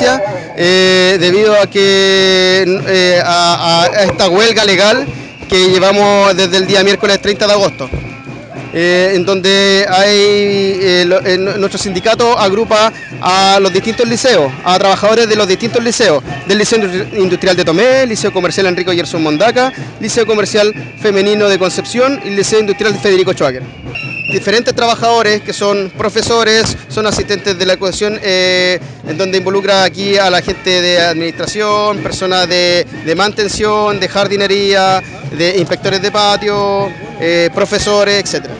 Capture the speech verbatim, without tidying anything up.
emergencia eh, debido a que eh, a, a esta huelga legal que llevamos desde el día miércoles treinta de agosto. Eh, en donde hay eh, lo, eh, nuestro sindicato agrupa a los distintos liceos, a trabajadores de los distintos liceos, del Liceo Industrial de Tomé, Liceo Comercial Enrico Gerson Mondaca, Liceo Comercial Femenino de Concepción y Liceo Industrial de Federico Schwager. Diferentes trabajadores que son profesores, son asistentes de la educación, eh, en donde involucra aquí a la gente de administración, personas de, de mantención, de jardinería, de inspectores de patio, eh, profesores, etcétera.